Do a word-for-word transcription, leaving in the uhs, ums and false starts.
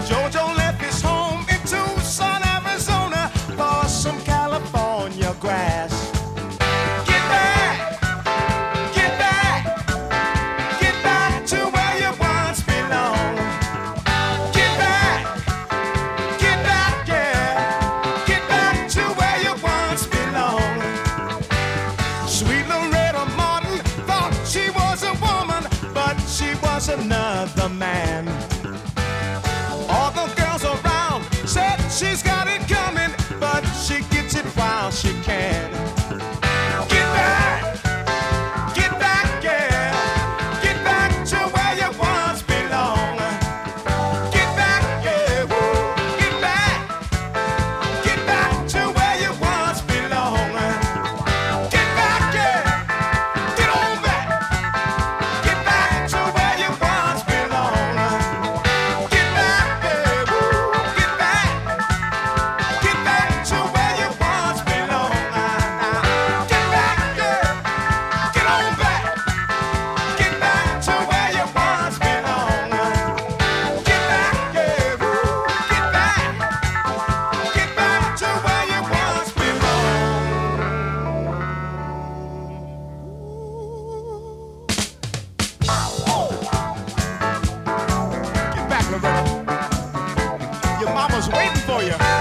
Jojo left his home in Tucson, Arizona for some California grass. Get back, get back, get back to where you once belonged. Get back, get back, yeah, get back to where you once belonged. Sweet Loretta Martin thought she was a woman, but she was another man. All the girls around said she's got it coming, but she gets it while she can. Get back, get back, yeah, get back to where you once belong. Get back, yeah, woo, get back, get back to where you once belong. Get back, yeah, get on back, get back to where you once belong. Get back, yeah, woo, get back, get back to where you once belong. Get back, yeah, get on back, get back to where you once belong. Get back, yeah, woo, get back, get back to where you once belong. Get back, Loretta. Your mama's waiting for you.